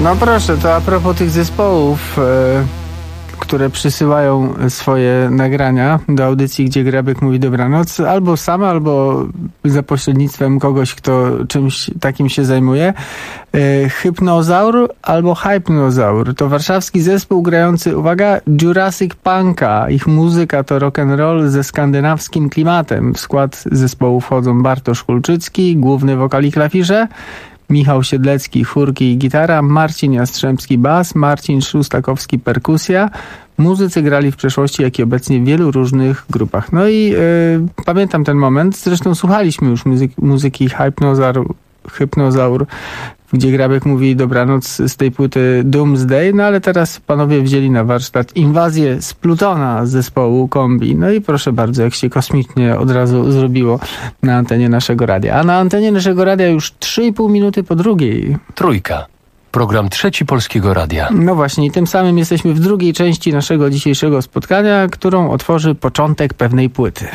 No proszę, to a propos tych zespołów, które przysyłają swoje nagrania do audycji, gdzie Grabek mówi dobranoc, albo sama, albo za pośrednictwem kogoś, kto czymś takim się zajmuje. Hypnozaur albo Hypnozaur to warszawski zespół grający, uwaga, Jurassic Punka. Ich muzyka to rock'n'roll ze skandynawskim klimatem. W skład zespołu wchodzą Bartosz Kulczycki, główny wokal i klawisze, Michał Siedlecki, chórki i gitara, Marcin Jastrzębski bas, Marcin Szustakowski perkusja. Muzycy grali w przeszłości, jak i obecnie w wielu różnych grupach. No i pamiętam ten moment, zresztą słuchaliśmy już muzyki Hypnozaur, gdzie Grabek mówi dobranoc z tej płyty Doomsday, no ale teraz panowie wzięli na warsztat inwazję z Plutona z zespołu Kombi. No i proszę bardzo, jak się kosmicznie od razu zrobiło na antenie naszego radia. A na antenie naszego radia już 3,5 minuty po drugiej. Trójka. Program Trzeci Polskiego Radia. No właśnie, i tym samym jesteśmy w drugiej części naszego dzisiejszego spotkania, którą otworzy początek pewnej płyty.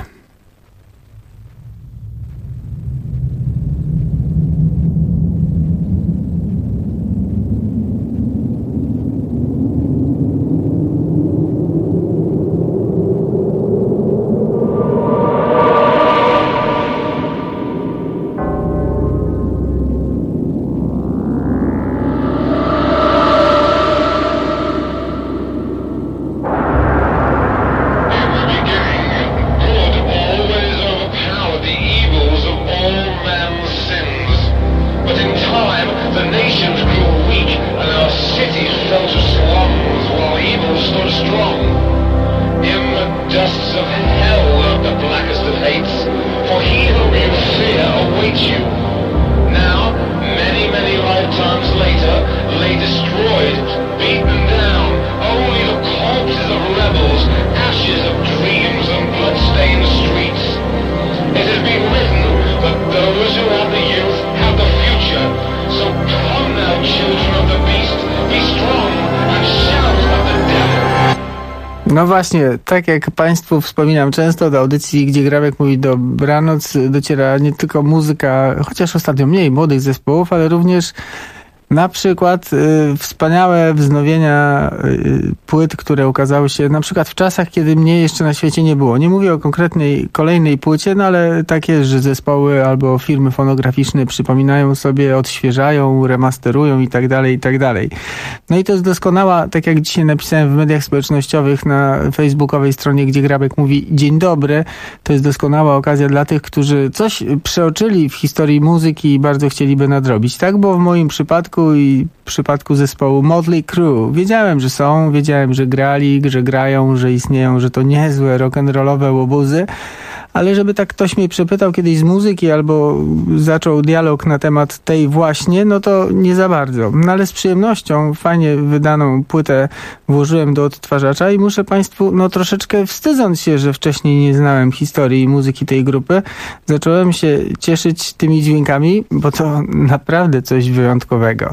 No właśnie, tak jak Państwu wspominam często, do audycji, gdzie Grabek mówi dobranoc, dociera nie tylko muzyka, chociaż ostatnio mniej młodych zespołów, ale również na przykład wspaniałe wznowienia płyt, które ukazały się na przykład w czasach, kiedy mnie jeszcze na świecie nie było. Nie mówię o konkretnej kolejnej płycie, no ale takie, że zespoły albo firmy fonograficzne przypominają sobie, odświeżają, remasterują i tak dalej, i tak dalej. No i to jest doskonała, tak jak dzisiaj napisałem w mediach społecznościowych na facebookowej stronie, gdzie Grabek mówi dzień dobry, to jest doskonała okazja dla tych, którzy coś przeoczyli w historii muzyki i bardzo chcieliby nadrobić. Tak, bo w moim przypadku i w przypadku zespołu Motley Crue wiedziałem, że są, wiedziałem, że grali, że grają, że istnieją, że to niezłe rock'n'rollowe łobuzy, ale żeby tak ktoś mnie przepytał kiedyś z muzyki albo zaczął dialog na temat tej właśnie, no to nie za bardzo. No ale z przyjemnością fajnie wydaną płytę włożyłem do odtwarzacza i muszę Państwu, no troszeczkę wstydząc się, że wcześniej nie znałem historii i muzyki tej grupy, zacząłem się cieszyć tymi dźwiękami, bo to naprawdę coś wyjątkowego.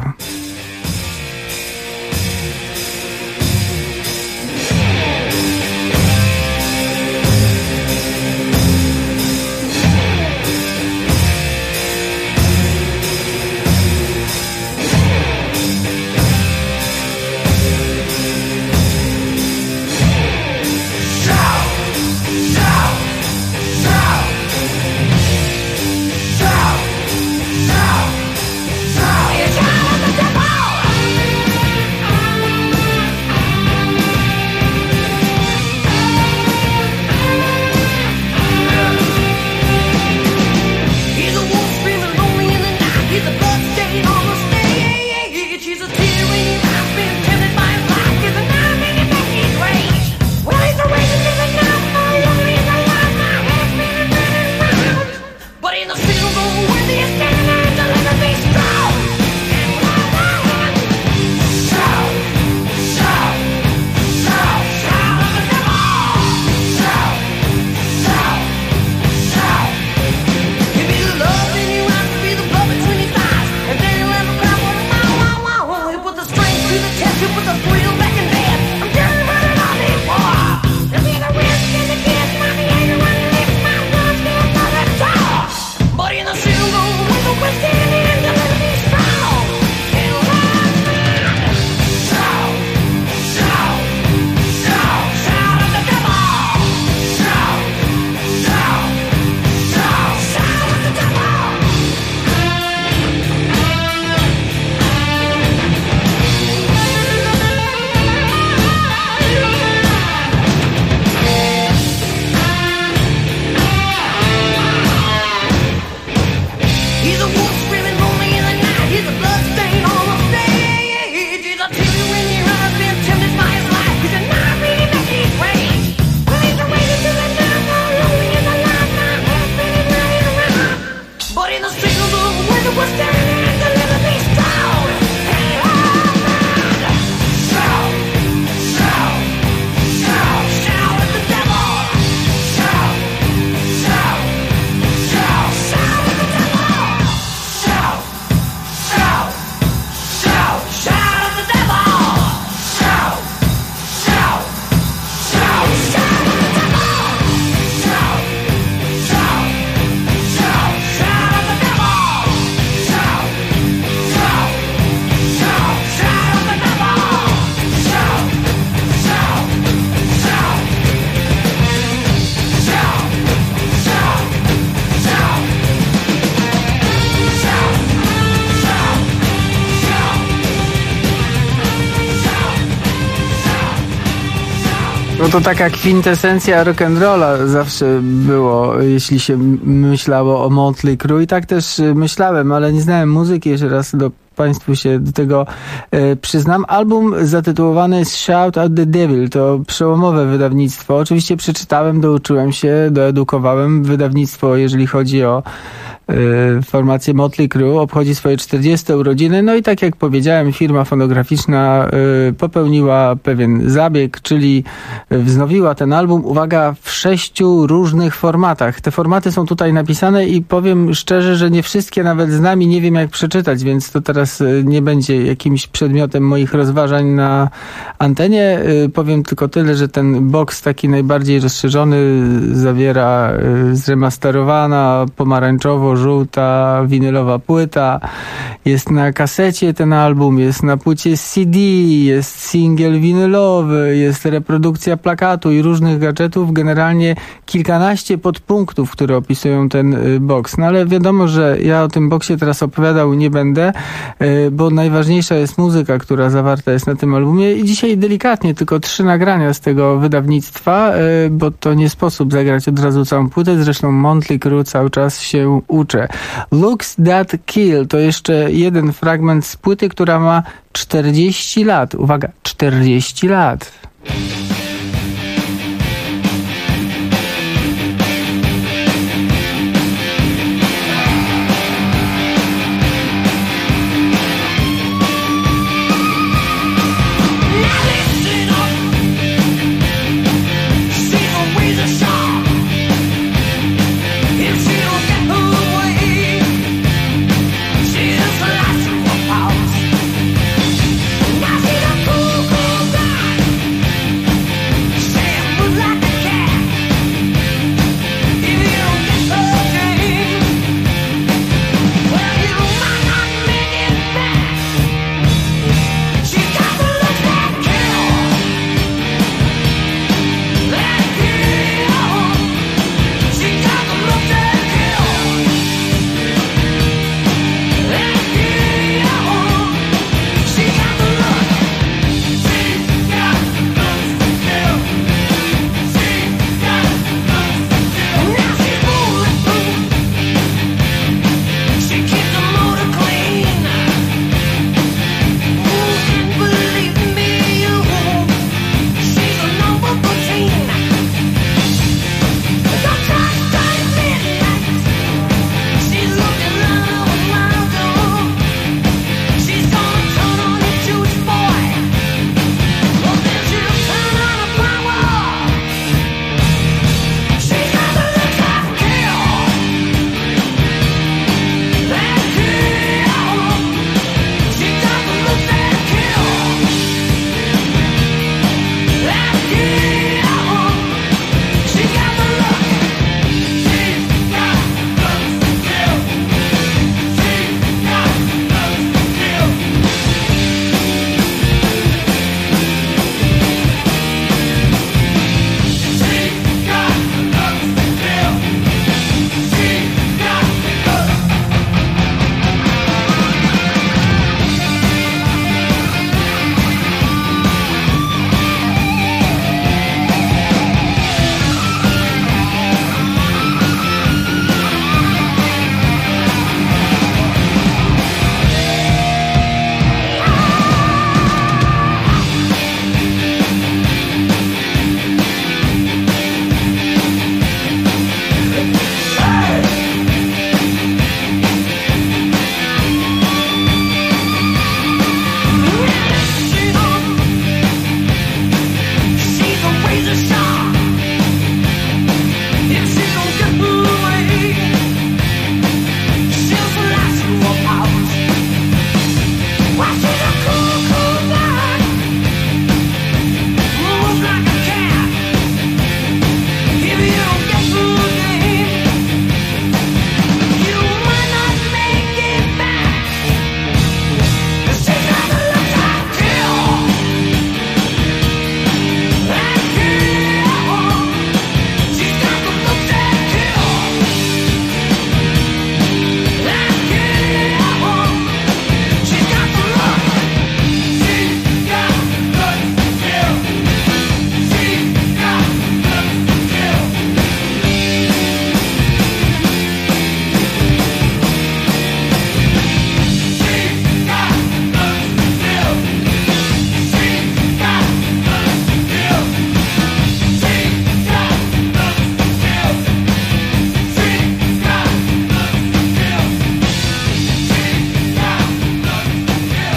No to taka kwintesencja rock'n'rolla zawsze było, jeśli się myślało o Motley Crue, i tak też myślałem, ale nie znałem muzyki, jeszcze raz Państwu się do tego przyznam. Album zatytułowany jest Shout at the Devil. To przełomowe wydawnictwo. Oczywiście przeczytałem, douczyłem się, doedukowałem. Wydawnictwo, jeżeli chodzi o formację Motley Crue, obchodzi swoje 40. urodziny. No i tak jak powiedziałem, firma fonograficzna popełniła pewien zabieg, czyli wznowiła ten album, uwaga, w 6 różnych formatach. Te formaty są tutaj napisane i powiem szczerze, że nie wszystkie nawet znam i nie wiem jak przeczytać, więc to teraz nie będzie jakimś przedmiotem moich rozważań na antenie. Powiem tylko tyle, że ten box taki najbardziej rozszerzony zawiera zremasterowana, pomarańczowo-żółta winylowa płyta. Jest na kasecie ten album, jest na płycie CD, jest singiel winylowy, jest reprodukcja plakatu i różnych gadżetów. Generalnie kilkanaście podpunktów, które opisują ten box. No ale wiadomo, że ja o tym boxie teraz opowiadał nie będę, bo najważniejsza jest muzyka, która zawarta jest na tym albumie i dzisiaj delikatnie tylko 3 nagrania z tego wydawnictwa, bo to nie sposób zagrać od razu całą płytę, zresztą Motley Crue cały czas się uczę. Looks That Kill to jeszcze jeden fragment z płyty, która ma 40 lat. Uwaga, 40 lat.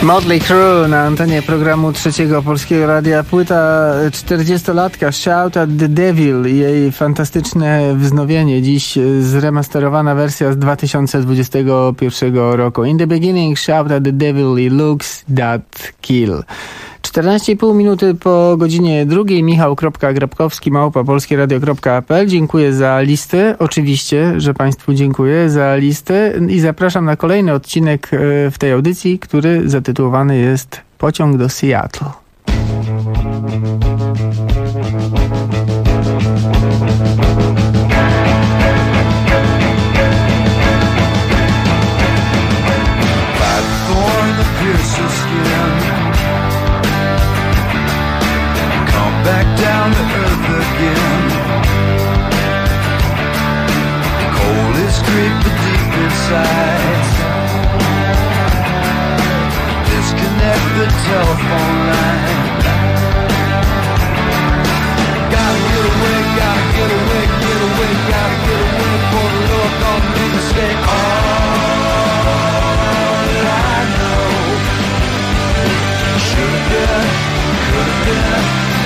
Motley Crue na antenie programu Trzeciego Polskiego Radia. Płyta 40-latka Shout at the Devil i jej fantastyczne wznowienie. Dziś zremasterowana wersja z 2021 roku. In the beginning, Shout at the Devil i Looks That Kill. 14,5 minuty po godzinie drugiej. Michał.Grabkowski @polskieradio.pl. Dziękuję za listę. Oczywiście, że Państwu dziękuję za listę i zapraszam na kolejny odcinek w tej audycji, który zatytułowany jest Pociąg do Seattle. Back down to earth again. Cold is creeping deep inside. Disconnect the telephone line. Gotta get away, gotta get away, get away, gotta get away for the look on me to stay all that I know. Should've been, could've been.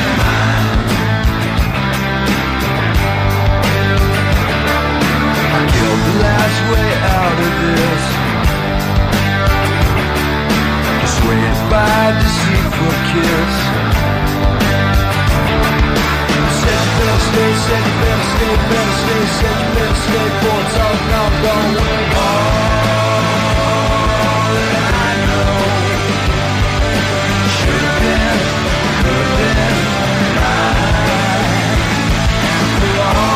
The last way out of this, swayed by a deceitful kiss. Said you better stay, said you better stay, better stay, said you better stay, for it's all gone, gone away. All that I know, should've been, could've been mine. For all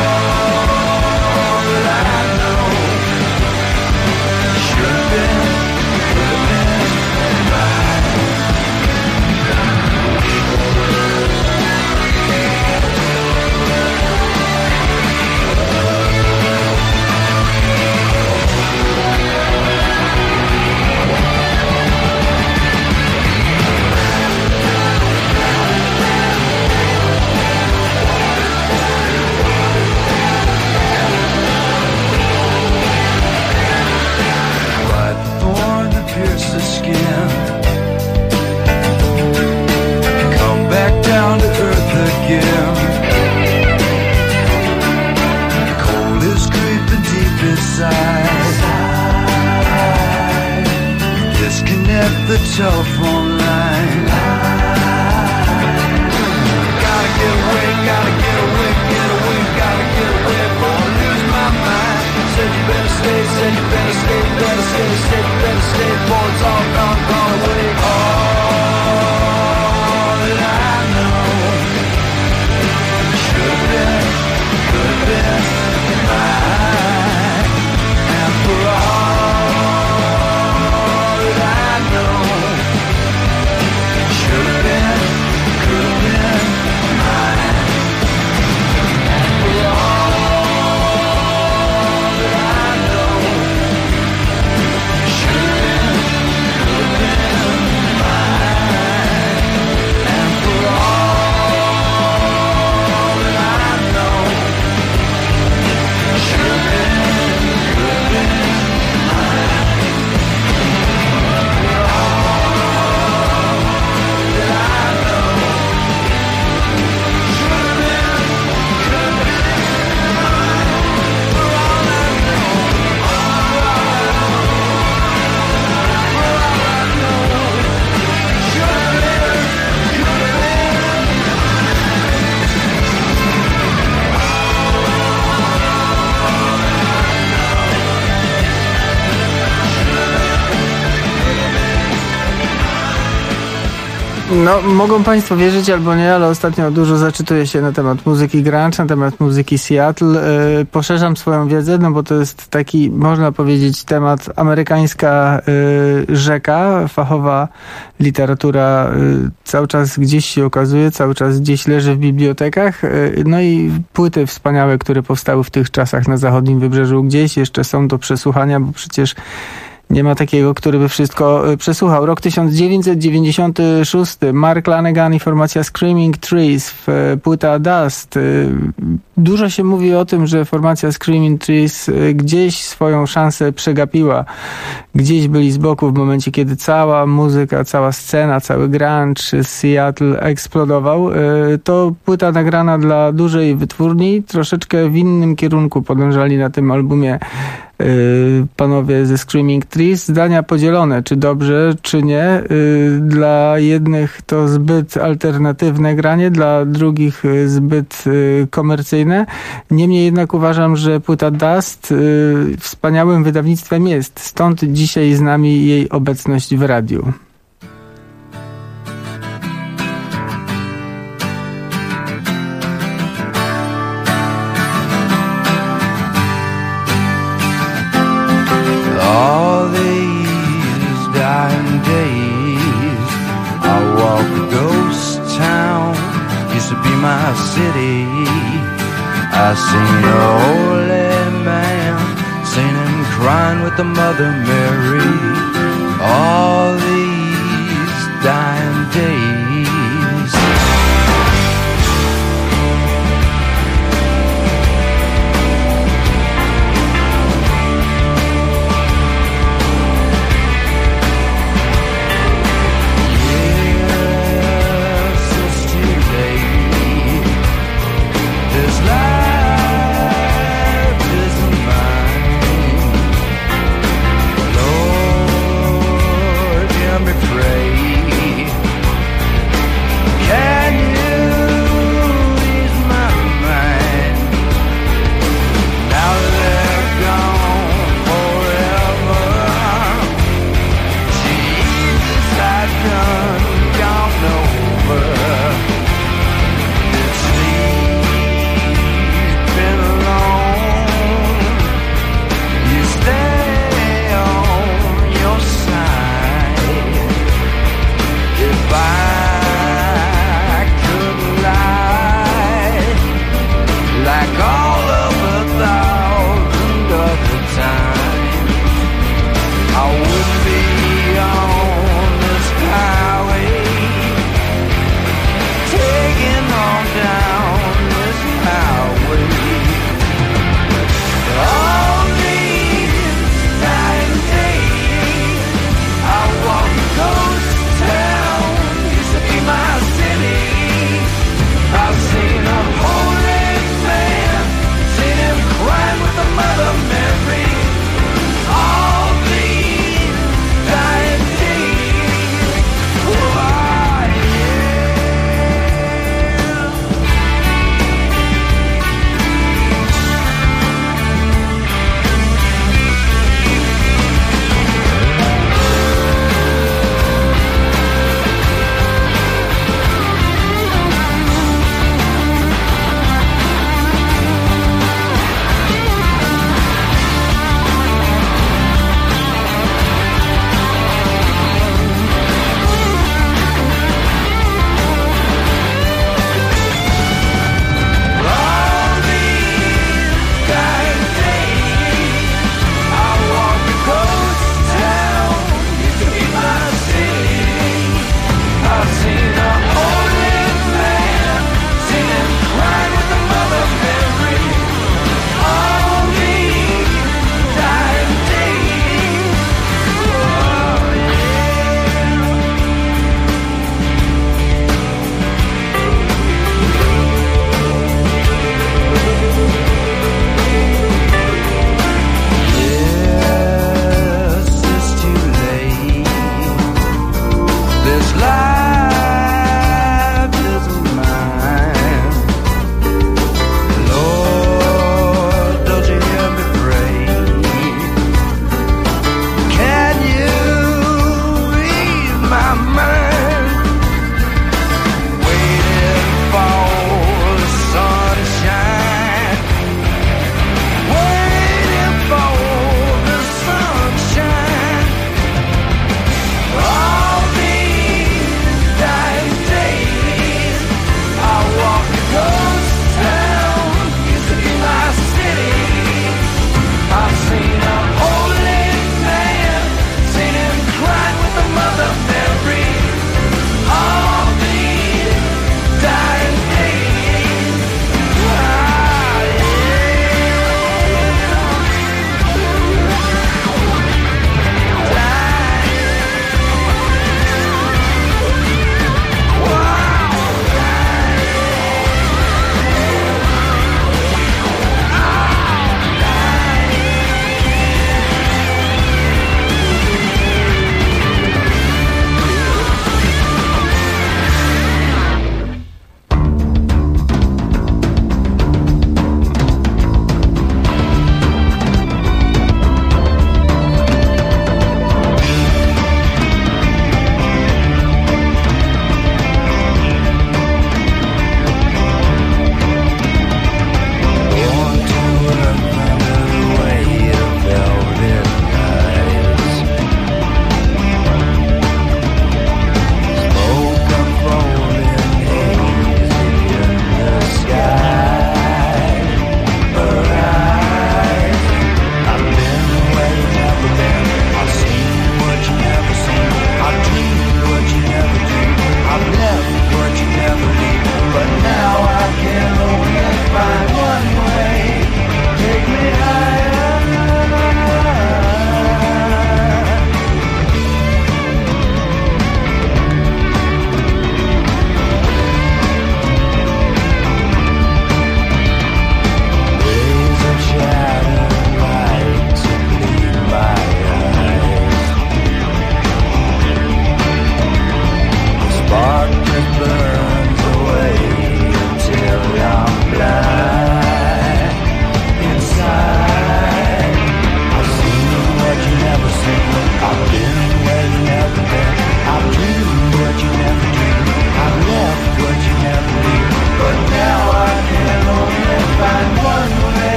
the telephone line. Gotta get away, gotta get away, get away, gotta get away before I lose my mind. Said you better stay, said you better stay, better stay, said you better stay, for it's all gone, gone away. All that I know, should've been, could've been mine. And for all No, mogą Państwo wierzyć albo nie, ale ostatnio dużo zaczytuję się na temat muzyki grunge, na temat muzyki Seattle. Poszerzam swoją wiedzę, no bo to jest taki, można powiedzieć, temat amerykańska rzeka, fachowa literatura cały czas gdzieś się okazuje, cały czas gdzieś leży w bibliotekach. No i płyty wspaniałe, które powstały w tych czasach na zachodnim wybrzeżu gdzieś jeszcze są do przesłuchania, bo przecież Nie ma takiego, który by wszystko przesłuchał. Rok 1996. Mark Lanegan i formacja Screaming Trees, płyta Dust. Dużo się mówi o tym, że formacja Screaming Trees gdzieś swoją szansę przegapiła. Gdzieś byli z boku w momencie, kiedy cała muzyka, cała scena, cały grunge z Seattle eksplodował. To płyta nagrana dla dużej wytwórni. Troszeczkę w innym kierunku podążali na tym albumie panowie ze Screaming Trees. Zdania podzielone, czy dobrze, czy nie. Dla jednych to zbyt alternatywne granie, dla drugich zbyt komercyjne. Niemniej jednak uważam, że płyta Dust wspaniałym wydawnictwem jest. Stąd dzisiaj z nami jej obecność w radiu. All these dying days, I walk a ghost town. Used to be my city. I seen a holy man, seen him crying with the Mother Mary. All these dying days. Lord,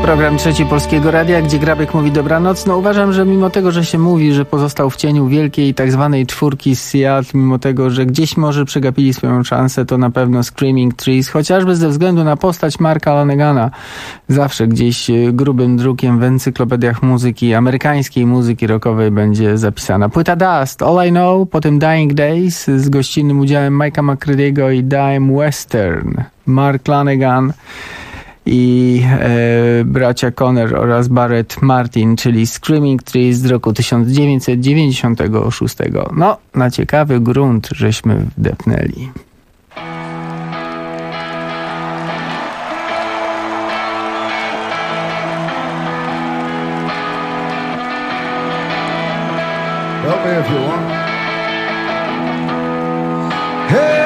Program Trzeci Polskiego Radia, gdzie Grabek mówi dobranoc. No uważam, że mimo tego, że się mówi, że pozostał w cieniu wielkiej tak zwanej czwórki z Seattle, mimo tego, że gdzieś może przegapili swoją szansę, to na pewno Screaming Trees, chociażby ze względu na postać Marka Lanegana. Zawsze gdzieś grubym drukiem w encyklopediach muzyki, amerykańskiej muzyki rockowej będzie zapisana. Płyta Dust, All I Know, potem Dying Days z gościnnym udziałem Mike'a McCready'ego i Dime Western. Mark Lanegan i bracia Conner oraz Barrett Martin, czyli Screaming Trees z roku 1996. No, na ciekawy grunt żeśmy wdepnęli. Help me if you want. Hey!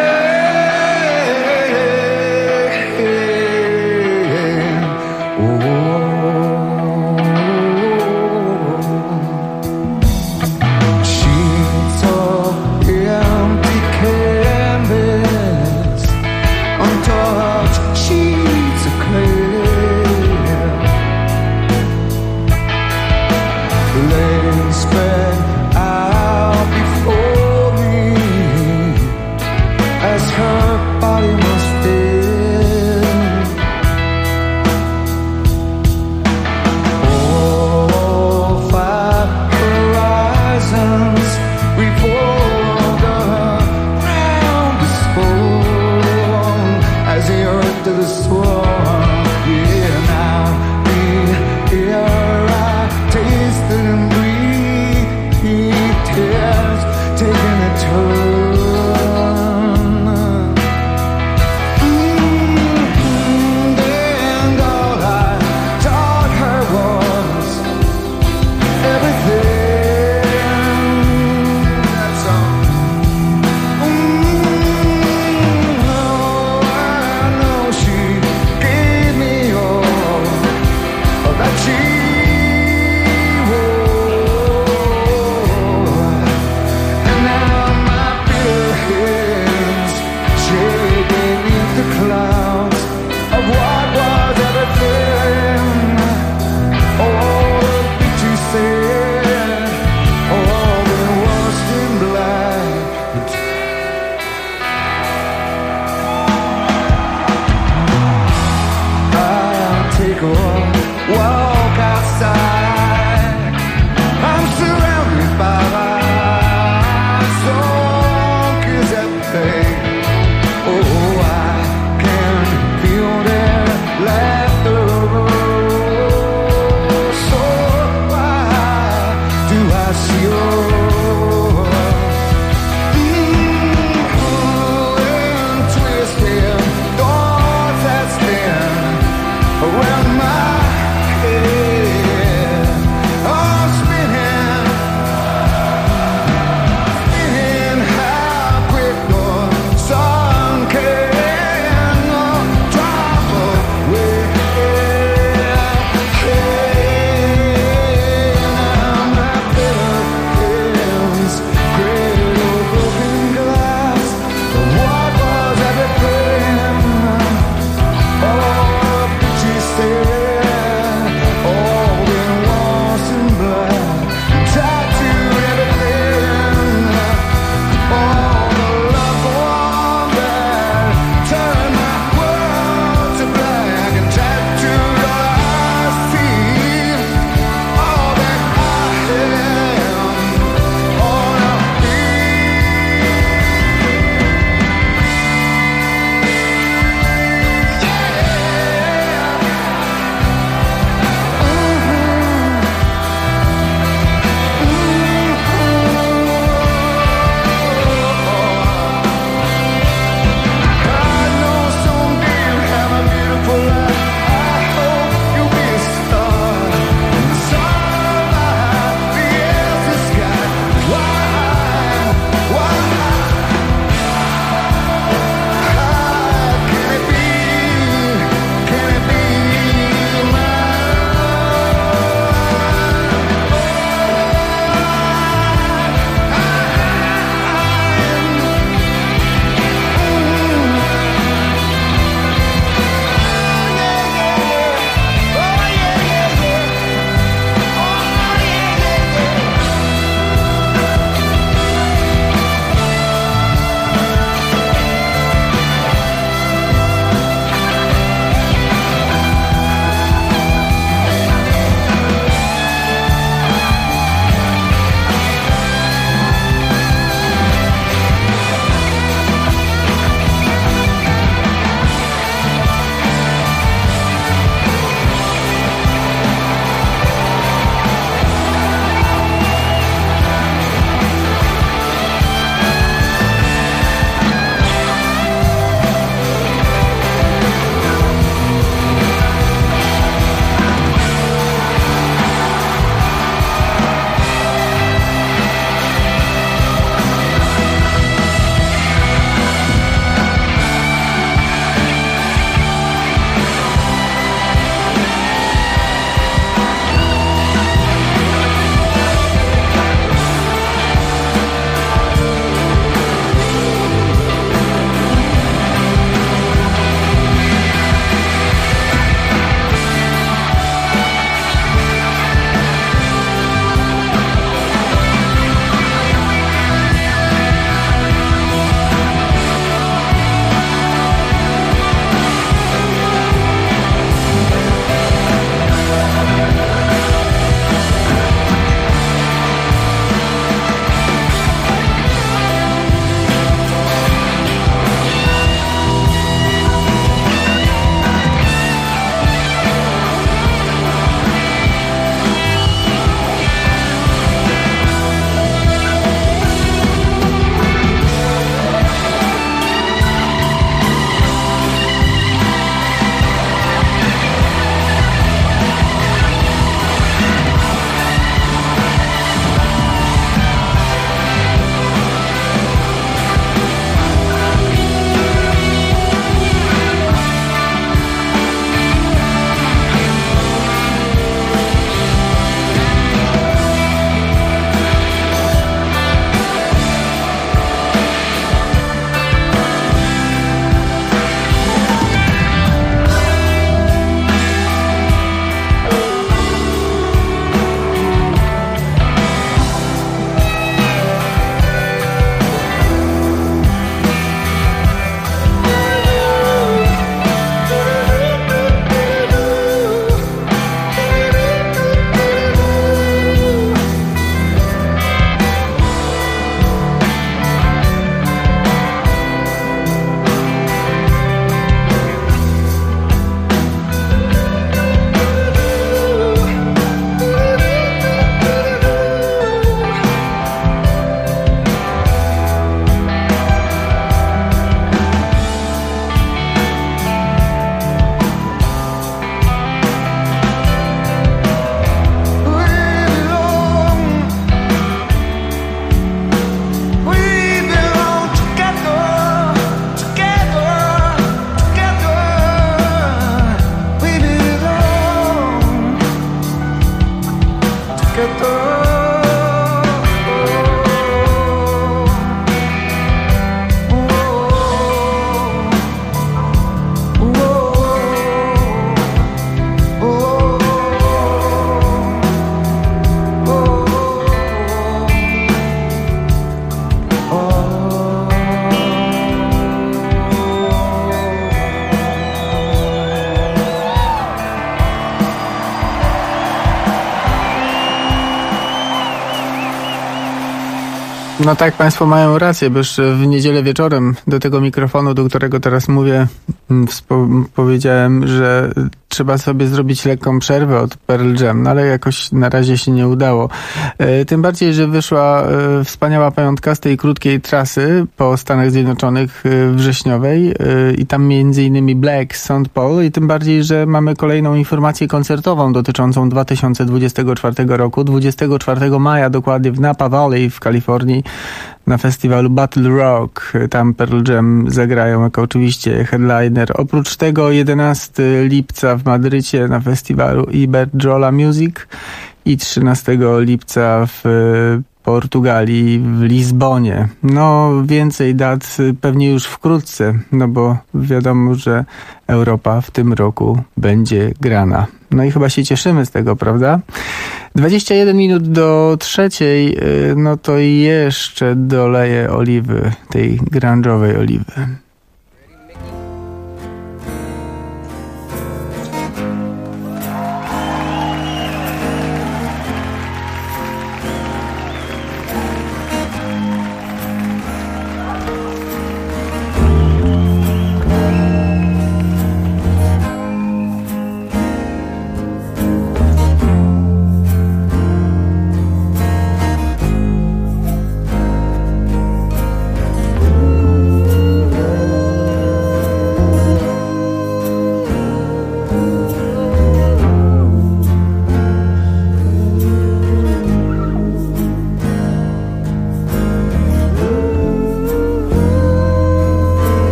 No tak, Państwo mają rację, bo już w niedzielę wieczorem do tego mikrofonu, do którego teraz mówię, powiedziałem, że trzeba sobie zrobić lekką przerwę od Pearl Jam, no ale jakoś na razie się nie udało. Tym bardziej, że wyszła wspaniała pamiątka z tej krótkiej trasy po Stanach Zjednoczonych wrześniowej i tam między innymi Black, St. Paul i tym bardziej, że mamy kolejną informację koncertową dotyczącą 2024 roku. 24 maja dokładnie w Napa Valley w Kalifornii na festiwalu Battle Rock. Tam Pearl Jam zagrają jako oczywiście headliner. Oprócz tego 11 lipca w Madrycie na festiwalu Iberdrola Music i 13 lipca w Portugalii, w Lizbonie. No więcej dat pewnie już wkrótce, no bo wiadomo, że Europa w tym roku będzie grana. No i chyba się cieszymy z tego, prawda? 21 minut do 3:00, no to jeszcze doleję oliwy, tej grunge'owej oliwy.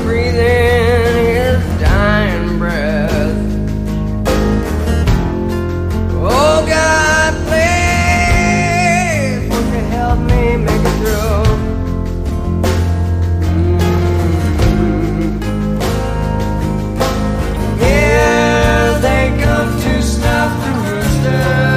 breathing his dying breath. Oh God, please, won't you help me make it through? Here they come to snuff the rooster.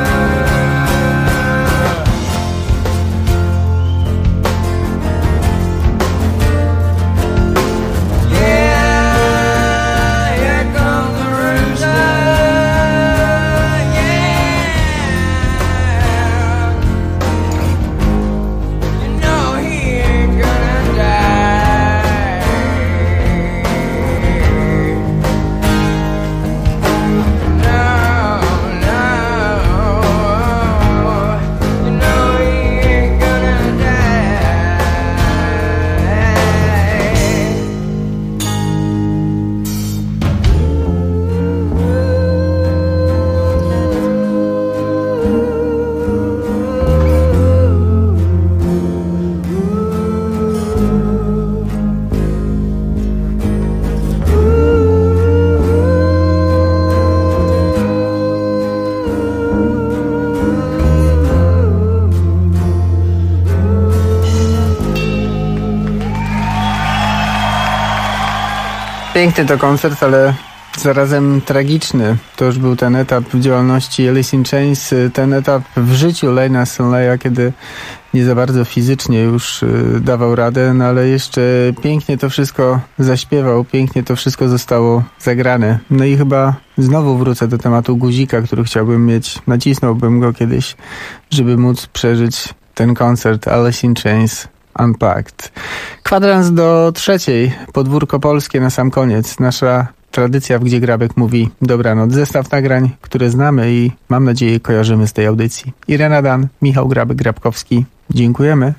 Piękny to koncert, ale zarazem tragiczny. To już był ten etap w działalności Alice in Chains, ten etap w życiu Layna Stanleya, kiedy nie za bardzo fizycznie już dawał radę, no ale jeszcze pięknie to wszystko zaśpiewał, pięknie to wszystko zostało zagrane. No i chyba znowu wrócę do tematu guzika, który chciałbym mieć, nacisnąłbym go kiedyś, żeby móc przeżyć ten koncert Alice in Chains Unpacked. Kwadrans do trzeciej, podwórko polskie na sam koniec. Nasza tradycja, w Gdzie Grabek mówi dobranoc. Zestaw nagrań, które znamy i mam nadzieję kojarzymy z tej audycji. Irena Dan, Michał Grabek-Grabkowski. Dziękujemy.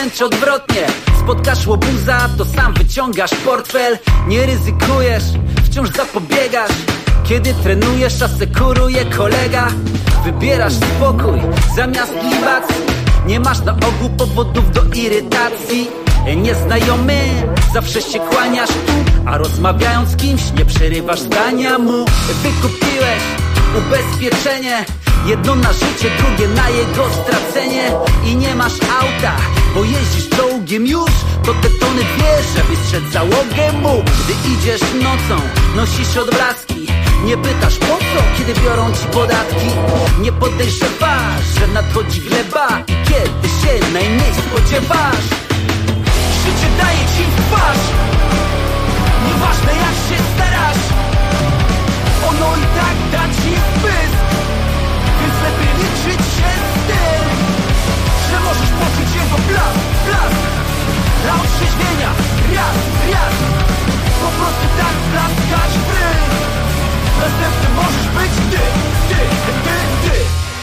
wręcz odwrotnie. Spotkasz łobuza, to sam wyciągasz portfel. Nie ryzykujesz, wciąż zapobiegasz. Kiedy trenujesz, asekuruje kolega. Wybierasz spokój zamiast libacji. Nie masz na ogół powodów do irytacji. Nieznajomy, zawsze się kłaniasz tu, a rozmawiając z kimś nie przerywasz zdania mu. Wykupiłeś ubezpieczenie, jedno na życie, drugie na jego stracenie. I nie masz auta, bo jeździsz czołgiem już. To te tony wiesz, żeby strzec załogę mu. Gdy idziesz nocą, nosisz odblaski. Nie pytasz po co, kiedy biorą ci podatki. Nie podejrzewasz, że nadchodzi gleba i kiedy się najmniej spodziewasz. Życie daje ci w twarz, nieważne jak się starasz. Ono i tak da ci pysk, więc lepiej liczyć się z tym, że możesz poczuć jego blask, blask. Dla otrzeźwienia, raz, raz. Po prostu tak blaskać w ryj. Następny możesz być ty, ty, ty, ty.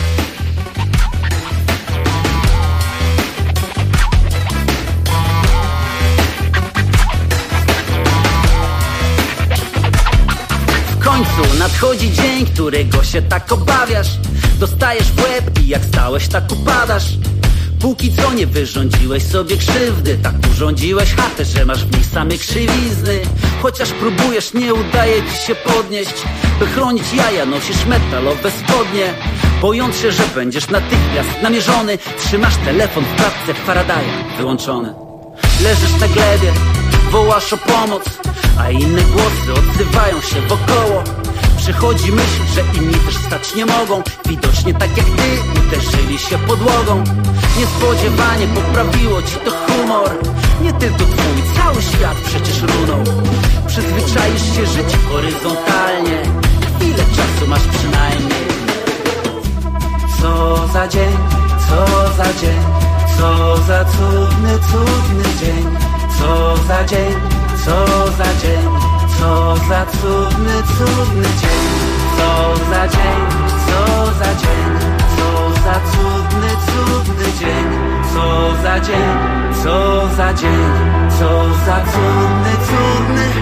W końcu nadchodzi dzień, którego się tak obawiasz. Dostajesz w łeb i jak stałeś, tak upadasz. Póki co nie wyrządziłeś sobie krzywdy. Tak urządziłeś chatę, że masz w niej same krzywizny. Chociaż próbujesz, nie udaje ci się podnieść. By chronić jaja, nosisz metalowe spodnie. Bojąc się, że będziesz natychmiast namierzony. Trzymasz telefon w klapce Faradaya wyłączony. Leżysz na glebie, wołasz o pomoc, a inne głosy odzywają się wokoło. Przychodzi myśl, że inni też stać nie mogą. Widocznie tak jak ty uderzyli się podłogą. Niespodziewanie poprawiło ci to humor. Nie tylko twój, cały świat przecież runął. Przyzwyczaisz się żyć horyzontalnie. Ile czasu masz przynajmniej? Co za dzień, co za dzień, co za cudny, cudny dzień. Co za dzień, co za dzień, co za cudny, cudny dzień. Co za dzień, co za dzień, co za cudny, cudny dzień. Co za dzień, co za dzień, co za cudny, cudny.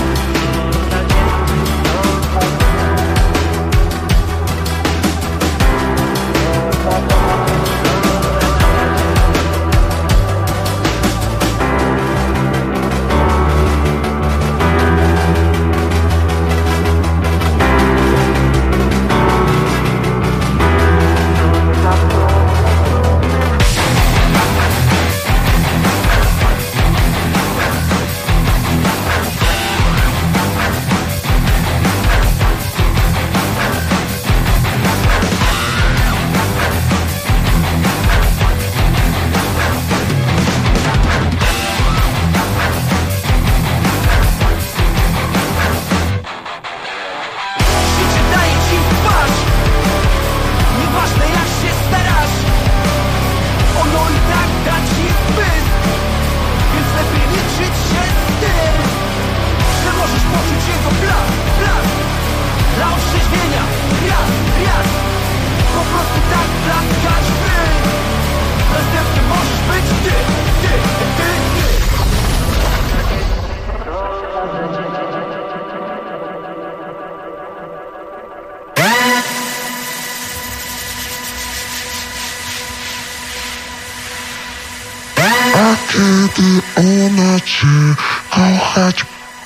Kiedy ona cię kochać.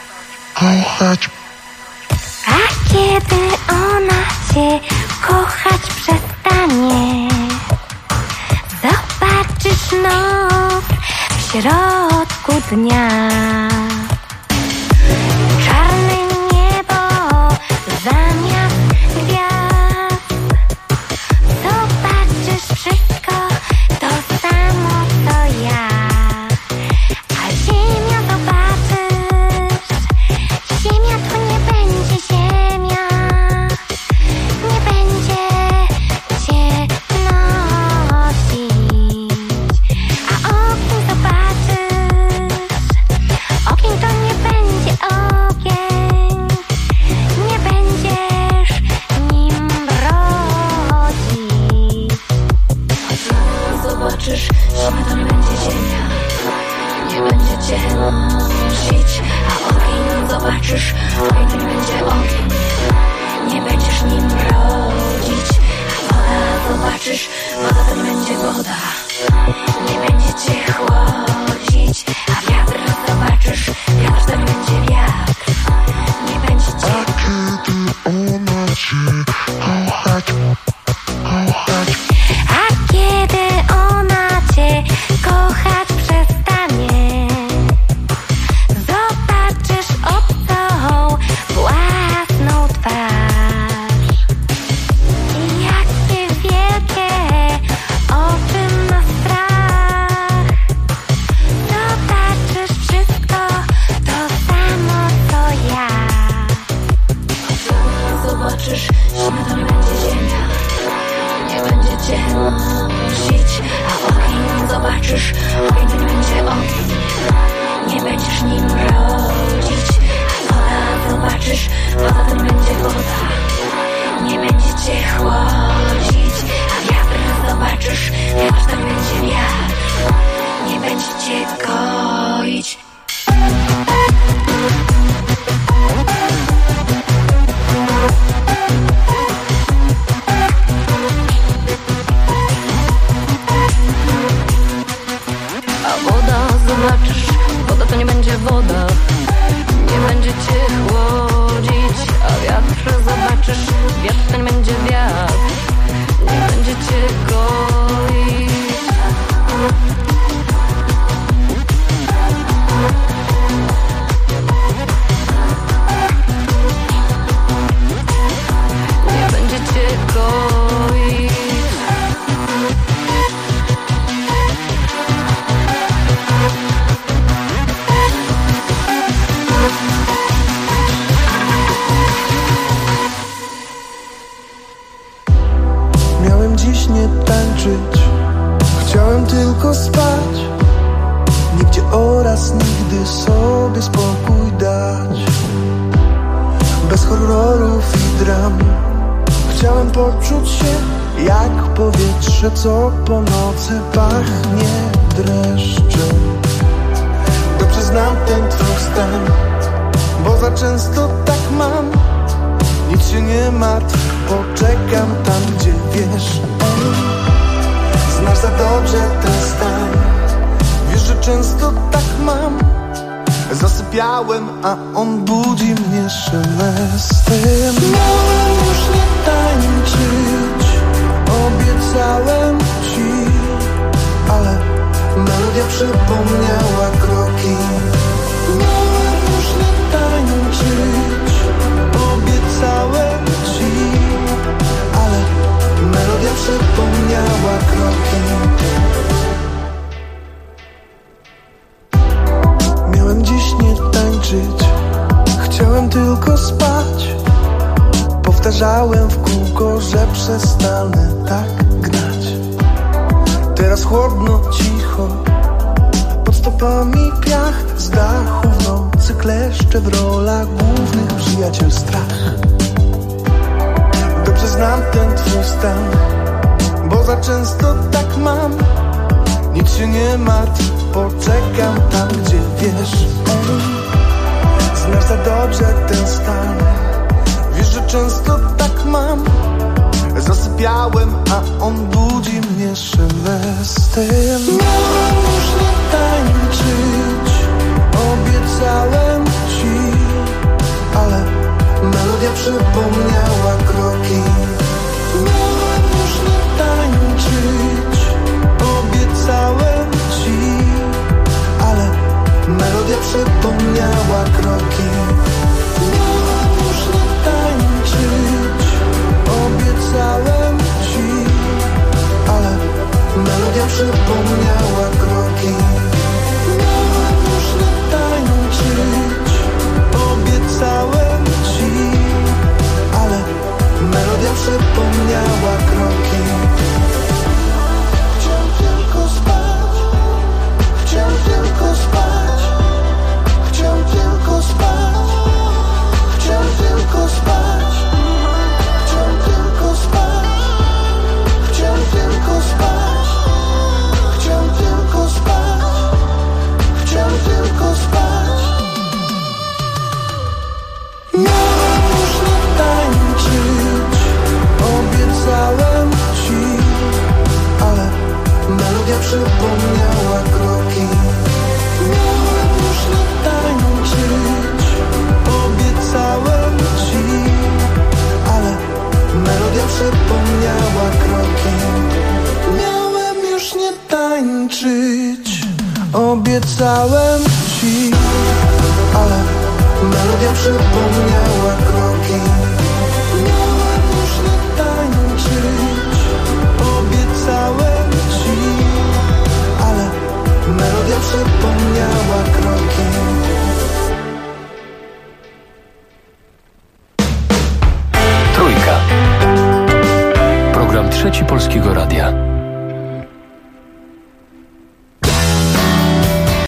A kiedy ona cię kochać przestanie, zobaczysz noc w środku dnia. Czarne niebo zamiast gwiazd. Zobaczysz wszystko to samo co ja. A ziemia zobaczysz, ziemia to nie będzie ziemia. Nie będzie cię nosić. A ogień zobaczysz, ogień to zobaczysz, ogień to nie będzie ogień, nie będziesz nim rodzić. A woda, zobaczysz, woda to nie będzie woda, nie będzie cię chłodzić. A wiatr, zobaczysz, wiatr to nie będzie wiatr, nie będzie cię koić. Zobaczysz, woda to nie będzie woda, nie będzie cię chłodzić. A wiatr, zobaczysz, wiatr to nie będzie wiatr, nie będzie cię goić. Nie będzie cię goić. Miałem dziś nie tańczyć, chciałem tylko spać, nigdzie oraz nigdy sobie spokój dać. Bez horrorów i dram, chciałem poczuć się jak powietrze, co po nocy pachnie dreszczem. Dobrze znam ten twój stan, bo za często tak mam. Nic się nie martw, poczekam tam, gdzie wiesz. Znasz za dobrze ten stan, wiesz, że często tak mam. Zasypiałem, a on budzi mnie szelestem. Miałem już nie tańczyć, obiecałem ci, ale melodia przypomniała kroki. Miałem już nie tańczyć, obiecałem ci, ale melodia przypomniała kroki. Miałem dziś nie tańczyć, chciałem tylko spać. Powtarzałem w kółko, że przestanę tak grać. Teraz chłodno, cicho, pod stopami piach. Z dachu w nocy kleszcze w rolach głównych przyjaciel strach. Dobrze znam ten twój stan, bo za często tak mam. Nic się nie martw, poczekam tam, gdzie wiesz. Znasz za dobrze ten stan, wiesz, że często tak mam. Zasypiałem, a on budzi mnie szelestem. Miałem już nie tańczyć, obiecałem ci, ale melodia przypomniała kroki. Miałem już nie tańczyć, obiecałem ci, ale melodia przypomniała kroki. Miałem już nie tańczyć, obiecałem ci, ale melodia przypomniała kroki. Miałem już nie tańczyć, obiecałem ci, ale melodia przypomniała kroki. Chciałem tylko spać, chciałem tylko spać, chciałem tylko spać, chciałem tylko spać, chciałem tylko spać, chciałem tylko spać, chciałem tylko spać, chciałem tylko spać. Miałem już nie tańczyć, obiecałem ci, ale melodia przypomniała kroki. Miałem już nie tańczyć, obiecałem ci, ale melodia przypomniała kroki. Miałem już nie tańczyć, obiecałem ci, ale melodia przypomniała kroki. Miałem już nie tańczyć, obiecałem ci, ale melodia przypomniała kroki. Trójka. Program Trzeci Polskiego Radia.